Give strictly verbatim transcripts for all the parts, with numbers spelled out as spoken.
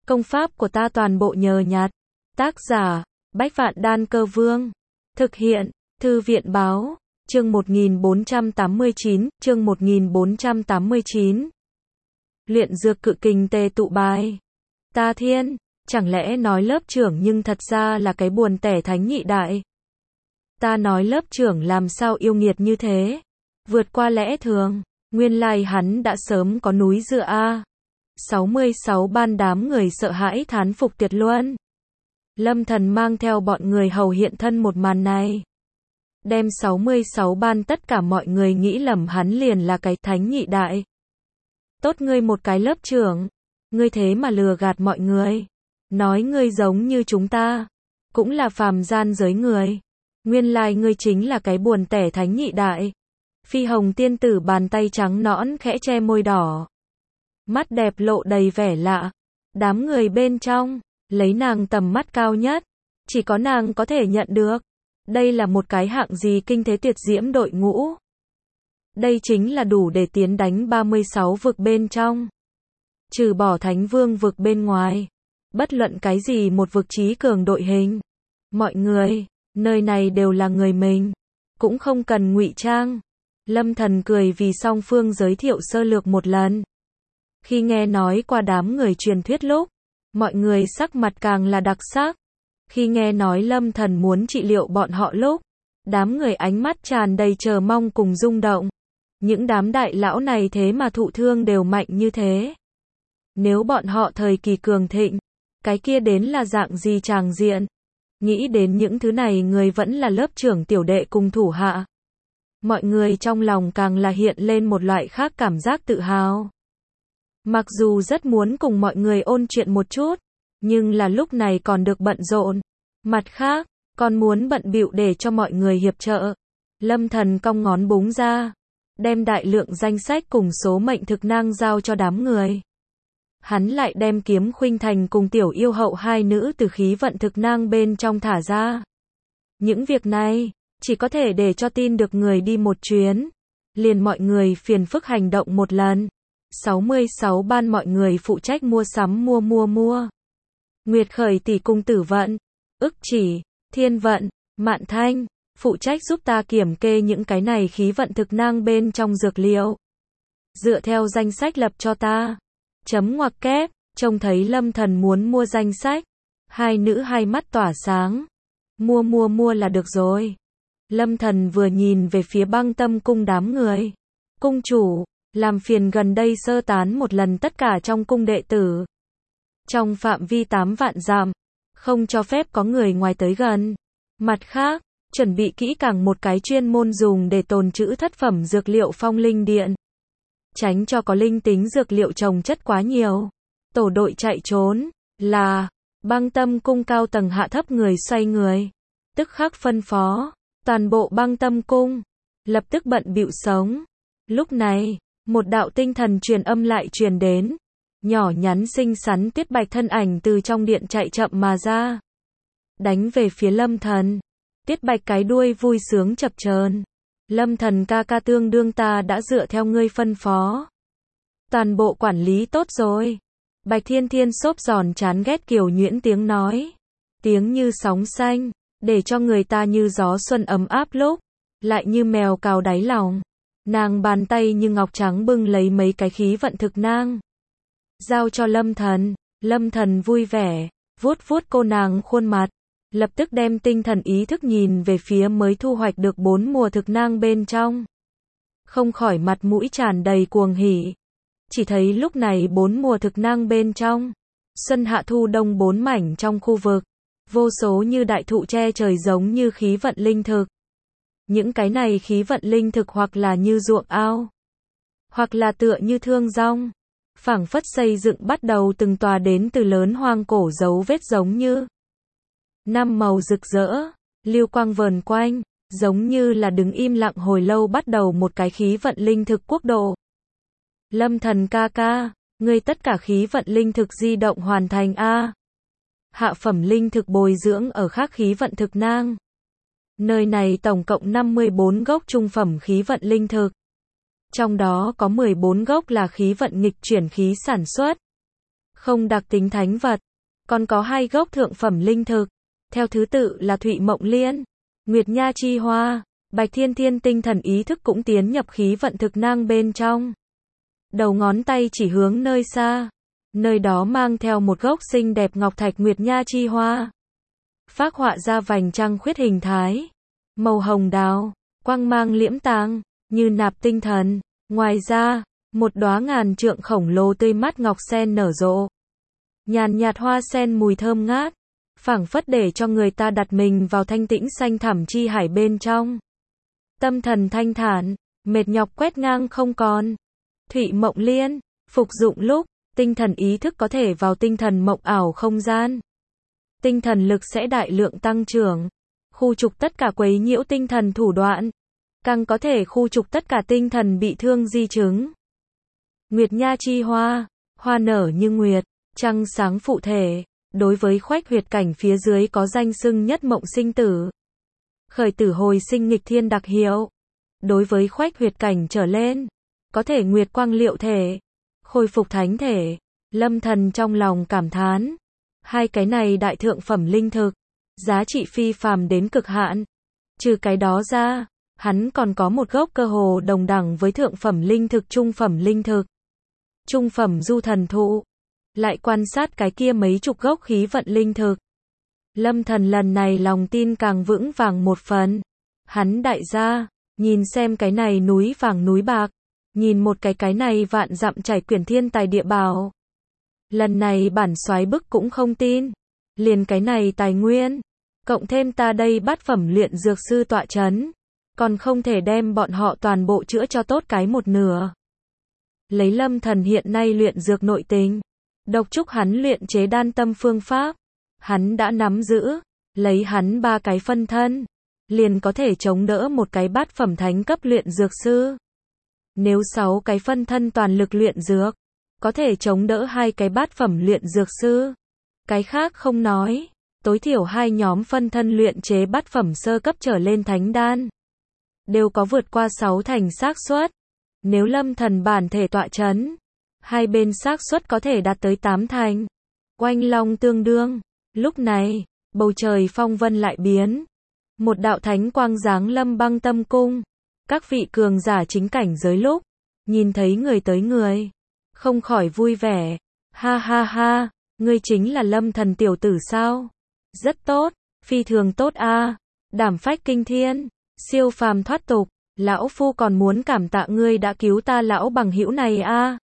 Công pháp của ta toàn bộ nhờ nhặt. Tác giả, Bách Vạn Đan Cơ Vương. Thực hiện, Thư viện Báo. Chương một nghìn bốn trăm tám mươi chín, chương một nghìn bốn trăm tám mươi chín. Luyện dược cự kình tề tụ bài. Ta thiên, chẳng lẽ nói lớp trưởng nhưng thật ra là cái buồn tẻ thánh nhị đại. Ta nói lớp trưởng làm sao yêu nghiệt như thế. Vượt qua lẽ thường, nguyên lai hắn đã sớm có núi dựa a. sáu mươi sáu ban đám người sợ hãi thán phục tuyệt luân. Lâm Thần mang theo bọn người hầu hiện thân một màn này. Đem sáu mươi sáu ban tất cả mọi người nghĩ lầm hắn liền là cái thánh nhị đại. Tốt ngươi một cái lớp trưởng, ngươi thế mà lừa gạt mọi người. Nói ngươi giống như chúng ta, cũng là phàm gian giới người. Nguyên lai ngươi chính là cái buồn tẻ thánh nhị đại. Phi hồng tiên tử bàn tay trắng nõn khẽ che môi đỏ. Mắt đẹp lộ đầy vẻ lạ. Đám người bên trong, lấy nàng tầm mắt cao nhất, chỉ có nàng có thể nhận được. Đây là một cái hạng gì kinh thế tuyệt diễm đội ngũ. Đây chính là đủ để tiến đánh ba mươi sáu vực bên trong. Trừ bỏ thánh vương vực bên ngoài. Bất luận cái gì một vực trí cường đội hình. Mọi người, nơi này đều là người mình. Cũng không cần ngụy trang. Lâm Thần cười vì song phương giới thiệu sơ lược một lần. Khi nghe nói qua đám người truyền thuyết lúc, mọi người sắc mặt càng là đặc sắc. Khi nghe nói Lâm Thần muốn trị liệu bọn họ lúc, đám người ánh mắt tràn đầy chờ mong cùng rung động. Những đám đại lão này thế mà thụ thương đều mạnh như thế. Nếu bọn họ thời kỳ cường thịnh, cái kia đến là dạng gì tràng diện. Nghĩ đến những thứ này người vẫn là lớp trưởng tiểu đệ cùng thủ hạ. Mọi người trong lòng càng là hiện lên một loại khác cảm giác tự hào. Mặc dù rất muốn cùng mọi người ôn chuyện một chút, nhưng là lúc này còn được bận rộn. Mặt khác, còn muốn bận bịu để cho mọi người hiệp trợ. Lâm Thần cong ngón búng ra, đem đại lượng danh sách cùng số mệnh thực năng giao cho đám người. Hắn lại đem Kiếm Khuynh Thành cùng Tiểu Yêu Hậu hai nữ từ khí vận thực năng bên trong thả ra. Những việc này, chỉ có thể để cho tin được người đi một chuyến. Liền mọi người phiền phức hành động một lần. sáu mươi sáu ban mọi người phụ trách mua sắm mua mua mua. Nguyệt Khởi tỷ cung Tử Vận, Ức Chỉ, Thiên Vận, Mạn Thanh, phụ trách giúp ta kiểm kê những cái này khí vận thực năng bên trong dược liệu. Dựa theo danh sách lập cho ta. Chấm ngoặc kép, trông thấy Lâm Thần muốn mua danh sách. Hai nữ hai mắt tỏa sáng. Mua mua mua là được rồi. Lâm Thần vừa nhìn về phía Băng Tâm cung đám người. Cung chủ, làm phiền gần đây sơ tán một lần tất cả trong cung đệ tử. Trong phạm vi tám vạn dặm, không cho phép có người ngoài tới gần. Mặt khác, chuẩn bị kỹ càng một cái chuyên môn dùng để tồn trữ thất phẩm dược liệu phong linh điện. Tránh cho có linh tính dược liệu trồng chất quá nhiều. Tổ đội chạy trốn, là, Băng Tâm cung cao tầng hạ thấp người xoay người. Tức khắc phân phó, toàn bộ Băng Tâm cung, lập tức bận bịu sống. Lúc này, một đạo tinh thần truyền âm lại truyền đến. Nhỏ nhắn xinh xắn Tuyết Bạch thân ảnh từ trong điện chạy chậm mà ra. Đánh về phía Lâm Thần. Tuyết Bạch cái đuôi vui sướng chập chờn. Lâm Thần ca ca tương đương ta đã dựa theo ngươi phân phó. Toàn bộ quản lý tốt rồi. Bạch Thiên Thiên xốp giòn chán ghét kiều nhuyễn tiếng nói. Tiếng như sóng xanh, để cho người ta như gió xuân ấm áp lúc, lại như mèo cào đáy lòng. Nàng bàn tay như ngọc trắng bưng lấy mấy cái khí vận thực nang. Giao cho Lâm Thần. Lâm Thần vui vẻ, vuốt vuốt cô nàng khuôn mặt. Lập tức đem tinh thần ý thức nhìn về phía mới thu hoạch được bốn mùa thực nang bên trong. Không khỏi mặt mũi tràn đầy cuồng hỉ. Chỉ thấy lúc này bốn mùa thực nang bên trong. Xuân hạ thu đông bốn mảnh trong khu vực. Vô số như đại thụ che trời giống như khí vận linh thực. Những cái này khí vận linh thực hoặc là như ruộng ao. Hoặc là tựa như thương rong. Phảng phất xây dựng bắt đầu từng tòa đến từ lớn hoang cổ dấu vết giống như. Năm màu rực rỡ, lưu quang vờn quanh, giống như là đứng im lặng hồi lâu bắt đầu một cái khí vận linh thực quốc độ. Lâm Thần ca ca, ngươi tất cả khí vận linh thực di động hoàn thành a. Hạ phẩm linh thực bồi dưỡng ở khác khí vận thực nang. Nơi này tổng cộng năm mươi bốn gốc trung phẩm khí vận linh thực. Trong đó có mười bốn gốc là khí vận nghịch chuyển khí sản xuất. không đặc tính thánh vật. Còn có hai gốc thượng phẩm linh thực, theo thứ tự là Thụy Mộng Liên, Nguyệt Nha Chi Hoa, Bạch Thiên Thiên tinh thần ý thức cũng tiến nhập khí vận thực nang bên trong. Đầu ngón tay chỉ hướng nơi xa, nơi đó mang theo một gốc xinh đẹp ngọc thạch Nguyệt Nha Chi Hoa. Phác họa ra vành trăng khuyết hình thái, màu hồng đào, quang mang liễm tàng, như nạp tinh thần. Ngoài ra, một đóa ngàn trượng khổng lồ tươi mắt ngọc sen nở rộ. Nhàn nhạt hoa sen mùi thơm ngát, phảng phất để cho người ta đặt mình vào thanh tĩnh xanh thẳm chi hải bên trong. Tâm thần thanh thản, mệt nhọc quét ngang không còn. Thụy Mộng Liên, phục dụng lúc, tinh thần ý thức có thể vào tinh thần mộng ảo không gian. Tinh thần lực sẽ đại lượng tăng trưởng, khu trục tất cả quấy nhiễu tinh thần thủ đoạn, càng có thể khu trục tất cả tinh thần bị thương di chứng. Nguyệt Nha Chi Hoa, hoa nở như nguyệt, trăng sáng phụ thể, đối với khoách huyệt cảnh phía dưới có danh xưng nhất mộng sinh tử. Khởi tử hồi sinh nghịch thiên đặc hiệu. Đối với khoách huyệt cảnh trở lên, có thể nguyệt quang liệu thể, khôi phục thánh thể. Lâm Thần trong lòng cảm thán, hai cái này đại thượng phẩm linh thực, giá trị phi phàm đến cực hạn. Trừ cái đó ra, hắn còn có một gốc cơ hồ đồng đẳng với thượng phẩm linh thực trung phẩm linh thực. Trung phẩm du thần thụ. Lại quan sát cái kia mấy chục gốc khí vận linh thực. Lâm Thần lần này lòng tin càng vững vàng một phần. Hắn đại gia, nhìn xem cái này núi vàng núi bạc, nhìn một cái cái này vạn dặm trải quyển thiên tài địa bảo. Lần này bản soái bức cũng không tin. Liền cái này tài nguyên, cộng thêm ta đây bát phẩm luyện dược sư tọa chấn, còn không thể đem bọn họ toàn bộ chữa cho tốt cái một nửa. Lấy Lâm Thần hiện nay luyện dược nội tình, độc trúc hắn luyện chế đan tâm phương pháp, hắn đã nắm giữ, lấy hắn ba cái phân thân, liền có thể chống đỡ một cái bát phẩm thánh cấp luyện dược sư. Nếu sáu cái phân thân toàn lực luyện dược, có thể chống đỡ hai cái bát phẩm luyện dược sư. Cái khác không nói, tối thiểu hai nhóm phân thân luyện chế bát phẩm sơ cấp trở lên thánh đan, đều có vượt qua sáu thành xác suất. Nếu Lâm Thần bản thể tọa chấn, hai bên xác suất có thể đạt tới tám thành. Oanh long tương đương, lúc này, bầu trời phong vân lại biến. Một đạo thánh quang giáng lâm Băng Tâm Cung. Các vị cường giả chính cảnh giới lúc, nhìn thấy người tới người, không khỏi vui vẻ. Ha ha ha, ngươi chính là Lâm Thần tiểu tử sao? Rất tốt, phi thường tốt a, đảm phách kinh thiên, siêu phàm thoát tục, lão phu còn muốn cảm tạ ngươi đã cứu ta lão bằng hữu này a.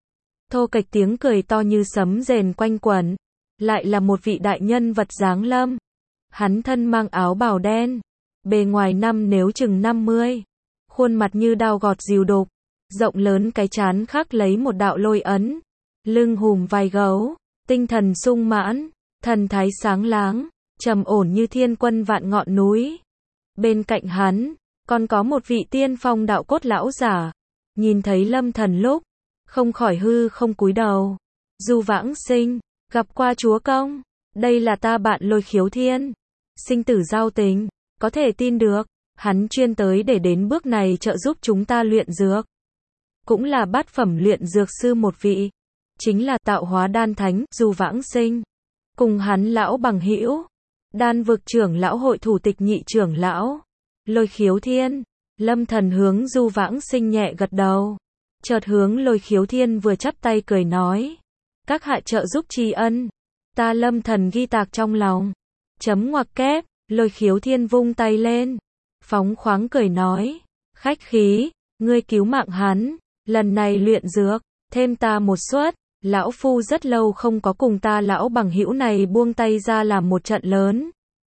Thô kệch tiếng cười to như sấm rền quanh quẩn, lại là một vị đại nhân vật giáng lâm. Hắn thân mang áo bào đen, bề ngoài năm nếu chừng năm mươi, khuôn mặt như dao gọt dìu đục, rộng lớn cái trán khắc lấy một đạo lôi ấn, lưng hùm vai gấu, tinh thần sung mãn, thần thái sáng láng, trầm ổn như thiên quân vạn ngọn núi. Bên cạnh hắn, còn có một vị tiên phong đạo cốt lão giả, nhìn thấy Lâm Thần lúc, không khỏi hư không cúi đầu. Du Vãng Sinh, gặp qua chúa công, đây là ta bạn Lôi Khiếu Thiên. Sinh tử giao tình, có thể tin được, hắn chuyên tới để đến bước này trợ giúp chúng ta luyện dược. Cũng là bát phẩm luyện dược sư một vị, chính là tạo hóa đan thánh, Du Vãng Sinh. Cùng hắn lão bằng hữu, đan vực trưởng lão hội thủ tịch nhị trưởng lão, Lôi Khiếu Thiên. Lâm Thần hướng Du Vãng Sinh nhẹ gật đầu, chợt hướng Lôi Khiếu Thiên vừa chắp tay cười nói. Các hạ trợ giúp tri ân, ta Lâm Thần ghi tạc trong lòng. Chấm ngoặc kép, Lôi Khiếu Thiên vung tay lên, phóng khoáng cười nói. Khách khí, ngươi cứu mạng hắn, lần này luyện dược, thêm ta một suất. Lão phu rất lâu không có cùng ta lão bằng hữu này buông tay ra làm một trận lớn.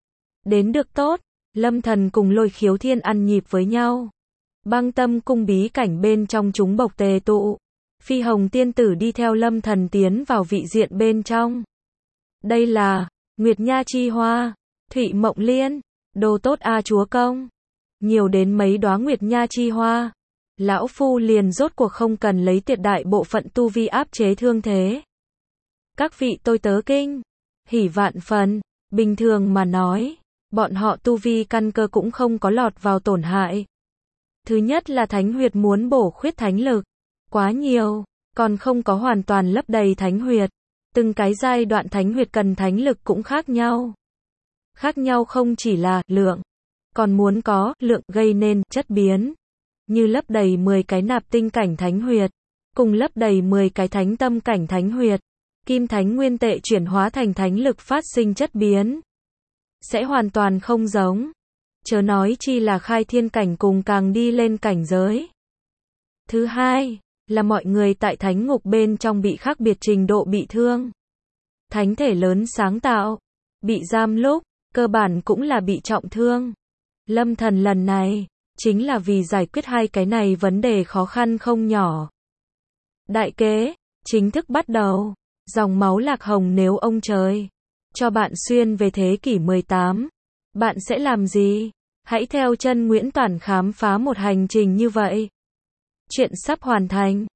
Đến được tốt, Lâm Thần cùng Lôi Khiếu Thiên ăn nhịp với nhau. Băng Tâm Cung bí cảnh bên trong chúng bộc tề tụ. Phi Hồng tiên tử đi theo Lâm Thần tiến vào vị diện bên trong. Đây là Nguyệt Nha Chi Hoa, Thụy Mộng Liên, đồ tốt a chúa công. Nhiều đến mấy đóa Nguyệt Nha Chi Hoa, lão phu liền rốt cuộc không cần lấy tuyệt đại bộ phận tu vi áp chế thương thế. Các vị tôi tớ kinh, hỉ vạn phần, bình thường mà nói, bọn họ tu vi căn cơ cũng không có lọt vào tổn hại. Thứ nhất là thánh huyệt muốn bổ khuyết thánh lực, quá nhiều, còn không có hoàn toàn lấp đầy thánh huyệt. Từng cái giai đoạn thánh huyệt cần thánh lực cũng khác nhau. Khác nhau không chỉ là lượng, còn muốn có lượng gây nên chất biến. Như lấp đầy mười cái nạp tinh cảnh thánh huyệt, cùng lấp đầy mười cái thánh tâm cảnh thánh huyệt, kim thánh nguyên tệ chuyển hóa thành thánh lực phát sinh chất biến, sẽ hoàn toàn không giống. Chớ nói chi là khai thiên cảnh cùng càng đi lên cảnh giới. Thứ hai, là mọi người tại thánh ngục bên trong bị khác biệt trình độ bị thương. Thánh thể lớn sáng tạo, bị giam lúc, cơ bản cũng là bị trọng thương. Lâm Thần lần này, chính là vì giải quyết hai cái này vấn đề khó khăn không nhỏ. Đại kế, chính thức bắt đầu. Dòng máu lạc hồng nếu ông trời cho bạn xuyên về thế kỷ mười tám, bạn sẽ làm gì? Hãy theo chân Nguyễn Toản khám phá một hành trình như vậy. Chuyện sắp hoàn thành.